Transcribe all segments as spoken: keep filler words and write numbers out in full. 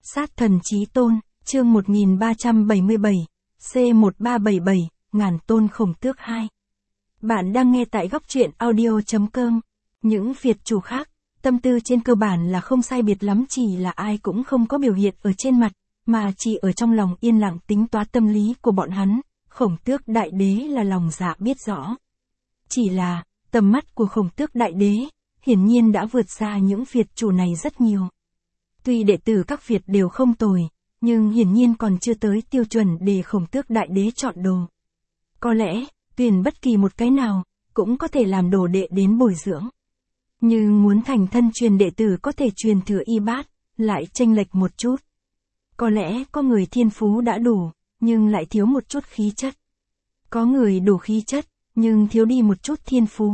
Sát thần chí tôn, chương một nghìn ba trăm bảy mươi bảy, C một ba bảy bảy, ngàn tôn khổng tước hai. Bạn đang nghe tại góc truyện audio chấm com. Những Việt chủ khác, tâm tư trên cơ bản là không sai biệt lắm, chỉ là ai cũng không có biểu hiện ở trên mặt, mà chỉ ở trong lòng yên lặng tính toán tâm lý của bọn hắn. Khổng tước đại đế là lòng dạ biết rõ. Chỉ là, tầm mắt của khổng tước đại đế, hiển nhiên đã vượt xa những Việt chủ này rất nhiều. Tuy đệ tử các Việt đều không tồi, nhưng hiển nhiên còn chưa tới tiêu chuẩn để khổng tước đại đế chọn đồ. Có lẽ, tuyển bất kỳ một cái nào, cũng có thể làm đồ đệ đến bồi dưỡng. Nhưng muốn thành thân truyền đệ tử có thể truyền thừa y bát, lại chênh lệch một chút. Có lẽ có người thiên phú đã đủ, nhưng lại thiếu một chút khí chất. Có người đủ khí chất, nhưng thiếu đi một chút thiên phú.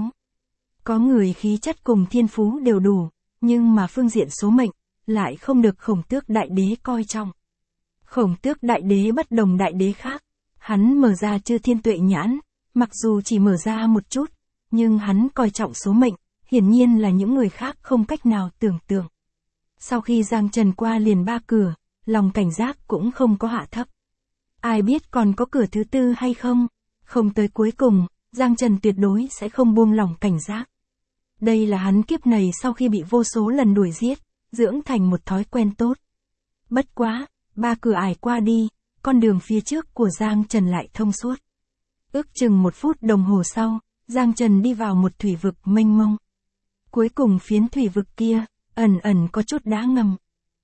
Có người khí chất cùng thiên phú đều đủ, nhưng mà phương diện số mệnh, lại không được khổng tước đại đế coi trọng. Khổng tước đại đế bất đồng đại đế khác. Hắn mở ra chư thiên tuệ nhãn, mặc dù chỉ mở ra một chút, nhưng hắn coi trọng số mệnh, hiển nhiên là những người khác không cách nào tưởng tượng. Sau khi Giang Trần qua liền ba cửa, lòng cảnh giác cũng không có hạ thấp. Ai biết còn có cửa thứ tư hay không? Không tới cuối cùng, Giang Trần tuyệt đối sẽ không buông lỏng cảnh giác. Đây là hắn kiếp này sau khi bị vô số lần đuổi giết, dưỡng thành một thói quen tốt. Bất quá, ba cửa ải qua đi, con đường phía trước của Giang Trần lại thông suốt. Ước chừng một phút đồng hồ sau, Giang Trần đi vào một thủy vực mênh mông. Cuối cùng phiến thủy vực kia, ẩn ẩn có chút đá ngầm.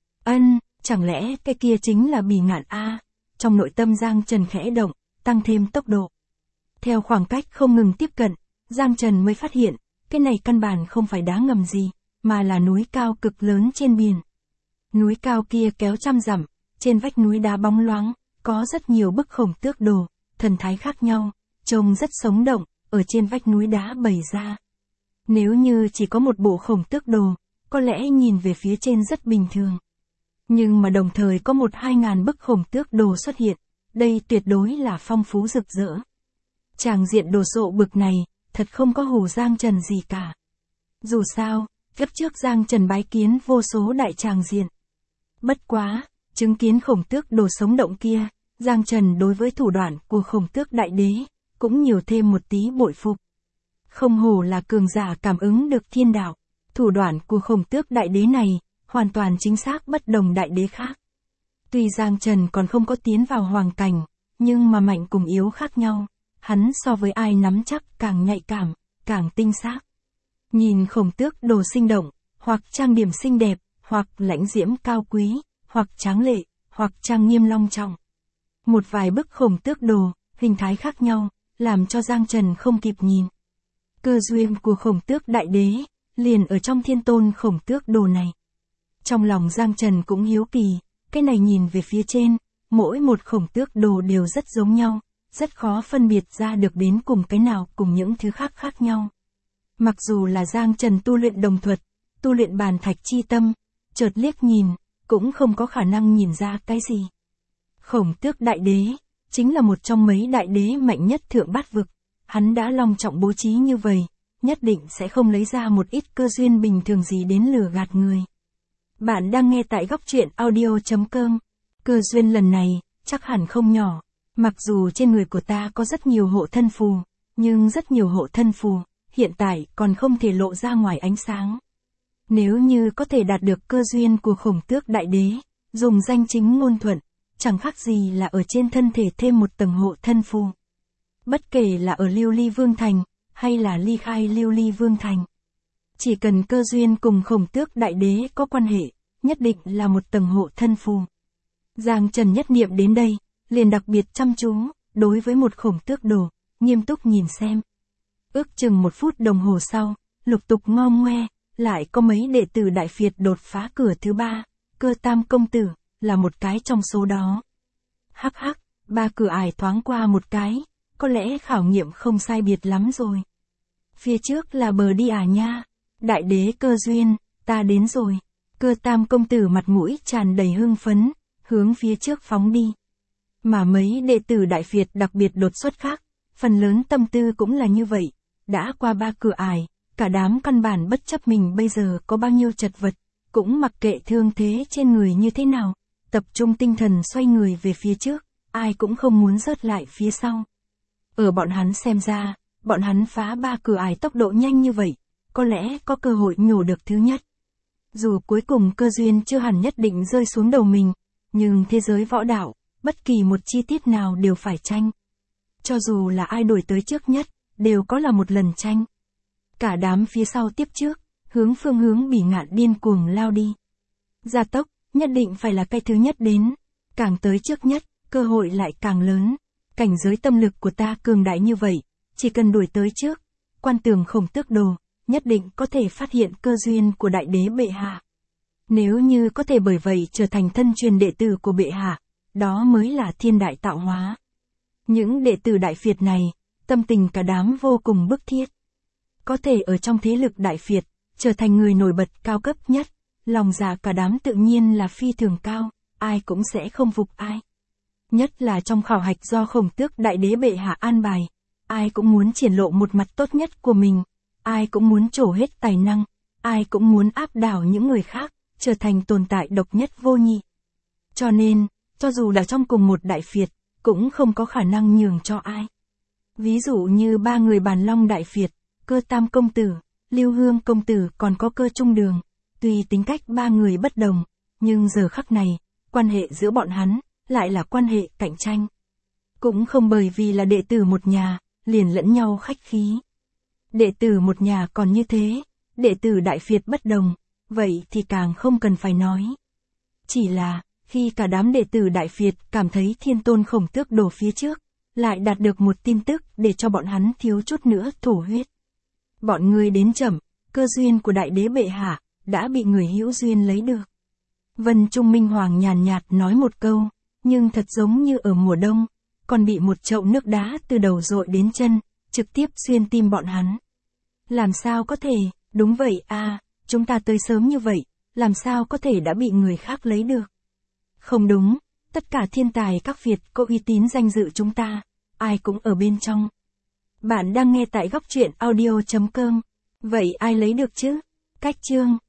Ân, chẳng lẽ cái kia chính là Bỉ Ngạn A? Trong nội tâm Giang Trần khẽ động, tăng thêm tốc độ. Theo khoảng cách không ngừng tiếp cận, Giang Trần mới phát hiện, cái này căn bản không phải đá ngầm gì, mà là núi cao cực lớn trên biển. Núi cao kia kéo trăm dặm, trên vách núi đá bóng loáng, có rất nhiều bức khổng tước đồ, thần thái khác nhau, trông rất sống động, ở trên vách núi đá bày ra. Nếu như chỉ có một bộ khổng tước đồ, có lẽ nhìn về phía trên rất bình thường. Nhưng mà đồng thời có một hai ngàn bức khổng tước đồ xuất hiện, đây tuyệt đối là phong phú rực rỡ. Tràng diện đồ sộ bực này, thật không có hù Giang Trần gì cả. Dù sao, kiếp trước Giang Trần bái kiến vô số đại tràng diện. Bất quá, chứng kiến khổng tước đồ sống động kia, Giang Trần đối với thủ đoạn của khổng tước đại đế, cũng nhiều thêm một tí bội phục. Không hổ là cường giả cảm ứng được thiên đạo, thủ đoạn của khổng tước đại đế này, hoàn toàn chính xác bất đồng đại đế khác. Tuy Giang Trần còn không có tiến vào hoàng cảnh, nhưng mà mạnh cùng yếu khác nhau, hắn so với ai nắm chắc càng nhạy cảm, càng tinh xác. Nhìn khổng tước đồ sinh động, hoặc trang điểm xinh đẹp, hoặc lãnh diễm cao quý, hoặc tráng lệ, hoặc trang nghiêm long trọng. Một vài bức khổng tước đồ, hình thái khác nhau, làm cho Giang Trần không kịp nhìn. Cơ duyên của khổng tước đại đế, liền ở trong thiên tôn khổng tước đồ này. Trong lòng Giang Trần cũng hiếu kỳ, cái này nhìn về phía trên, mỗi một khổng tước đồ đều rất giống nhau, rất khó phân biệt ra được đến cùng cái nào cùng những thứ khác khác nhau. Mặc dù là Giang Trần tu luyện đồng thuật, tu luyện bàn thạch chi tâm, chợt liếc nhìn, cũng không có khả năng nhìn ra cái gì. Khổng tước đại đế, chính là một trong mấy đại đế mạnh nhất thượng bát vực, hắn đã long trọng bố trí như vậy, nhất định sẽ không lấy ra một ít cơ duyên bình thường gì đến lừa gạt người. Bạn đang nghe tại góc truyện audio chấm com. Cơ duyên lần này, chắc hẳn không nhỏ. Mặc dù trên người của ta có rất nhiều hộ thân phù, nhưng rất nhiều hộ thân phù, hiện tại còn không thể lộ ra ngoài ánh sáng. Nếu như có thể đạt được cơ duyên của khổng tước đại đế, dùng danh chính ngôn thuận, chẳng khác gì là ở trên thân thể thêm một tầng hộ thân phù. Bất kể là ở Lưu Ly Vương Thành, hay là ly khai Lưu Ly Vương Thành. Chỉ cần cơ duyên cùng khổng tước đại đế có quan hệ, nhất định là một tầng hộ thân phù. Giang Trần nhất niệm đến đây, liền đặc biệt chăm chú, đối với một khổng tước đồ, nghiêm túc nhìn xem. Ước chừng một phút đồng hồ sau, lục tục ngom ngoe, lại có mấy đệ tử Đại Việt đột phá cửa thứ ba, Cơ Tam công tử, là một cái trong số đó. Hắc hắc, ba cửa ải thoáng qua một cái, có lẽ khảo nghiệm không sai biệt lắm rồi. Phía trước là bờ đi à nha, đại đế cơ duyên, ta đến rồi. Cơ Tam công tử mặt mũi tràn đầy hưng phấn, hướng phía trước phóng đi. Mà mấy đệ tử Đại Việt đặc biệt đột xuất khác, phần lớn tâm tư cũng là như vậy, đã qua ba cửa ải, cả đám căn bản bất chấp mình bây giờ có bao nhiêu chật vật, cũng mặc kệ thương thế trên người như thế nào, tập trung tinh thần xoay người về phía trước, ai cũng không muốn rớt lại phía sau. Ở bọn hắn xem ra, bọn hắn phá ba cửa ải tốc độ nhanh như vậy, có lẽ có cơ hội nhổ được thứ nhất. Dù cuối cùng cơ duyên chưa hẳn nhất định rơi xuống đầu mình, nhưng thế giới võ đạo, bất kỳ một chi tiết nào đều phải tranh. Cho dù là ai đuổi tới trước nhất, đều có là một lần tranh. Cả đám phía sau tiếp trước, hướng phương hướng Bỉ Ngạn điên cuồng lao đi. Gia tốc, nhất định phải là cái thứ nhất đến. Càng tới trước nhất, cơ hội lại càng lớn. Cảnh giới tâm lực của ta cường đại như vậy, chỉ cần đuổi tới trước, Quan Tường Khổng Tước Đồ, nhất định có thể phát hiện cơ duyên của đại đế bệ hạ. Nếu như có thể bởi vậy trở thành thân truyền đệ tử của bệ hạ, đó mới là thiên đại tạo hóa. Những đệ tử Đại Việt này, tâm tình cả đám vô cùng bức thiết. Có thể ở trong thế lực Đại Việt, trở thành người nổi bật cao cấp nhất, lòng dạ cả đám tự nhiên là phi thường cao, ai cũng sẽ không phục ai. Nhất là trong khảo hạch do Khổng Tước đại đế bệ hạ an bài, ai cũng muốn triển lộ một mặt tốt nhất của mình, ai cũng muốn trổ hết tài năng, ai cũng muốn áp đảo những người khác, trở thành tồn tại độc nhất vô nhị. Cho nên, cho dù là trong cùng một Đại Việt, cũng không có khả năng nhường cho ai. Ví dụ như ba người Bàn Long Đại Việt, Cơ Tam Công Tử, Lưu Hương Công Tử còn có Cơ Trung Đường, tuy tính cách ba người bất đồng, nhưng giờ khắc này, quan hệ giữa bọn hắn, lại là quan hệ cạnh tranh. Cũng không bởi vì là đệ tử một nhà, liền lẫn nhau khách khí. Đệ tử một nhà còn như thế, đệ tử Đại Việt bất đồng, vậy thì càng không cần phải nói. Chỉ là, khi cả đám đệ tử Đại Việt cảm thấy Thiên Tôn Khổng Tước Đồ phía trước, lại đạt được một tin tức để cho bọn hắn thiếu chút nữa thổ huyết. Bọn người đến chậm, cơ duyên của đại đế bệ hạ, đã bị người hữu duyên lấy được. Vân Trung Minh Hoàng nhàn nhạt nói một câu, nhưng thật giống như ở mùa đông, còn bị một chậu nước đá từ đầu dội đến chân, trực tiếp xuyên tim bọn hắn. Làm sao có thể, đúng vậy à, chúng ta tới sớm như vậy, làm sao có thể đã bị người khác lấy được. Không đúng, tất cả thiên tài các Việt có uy tín danh dự chúng ta, ai cũng ở bên trong. Bạn đang nghe tại góc truyện audio chấm com. Vậy ai lấy được chứ? Cách chương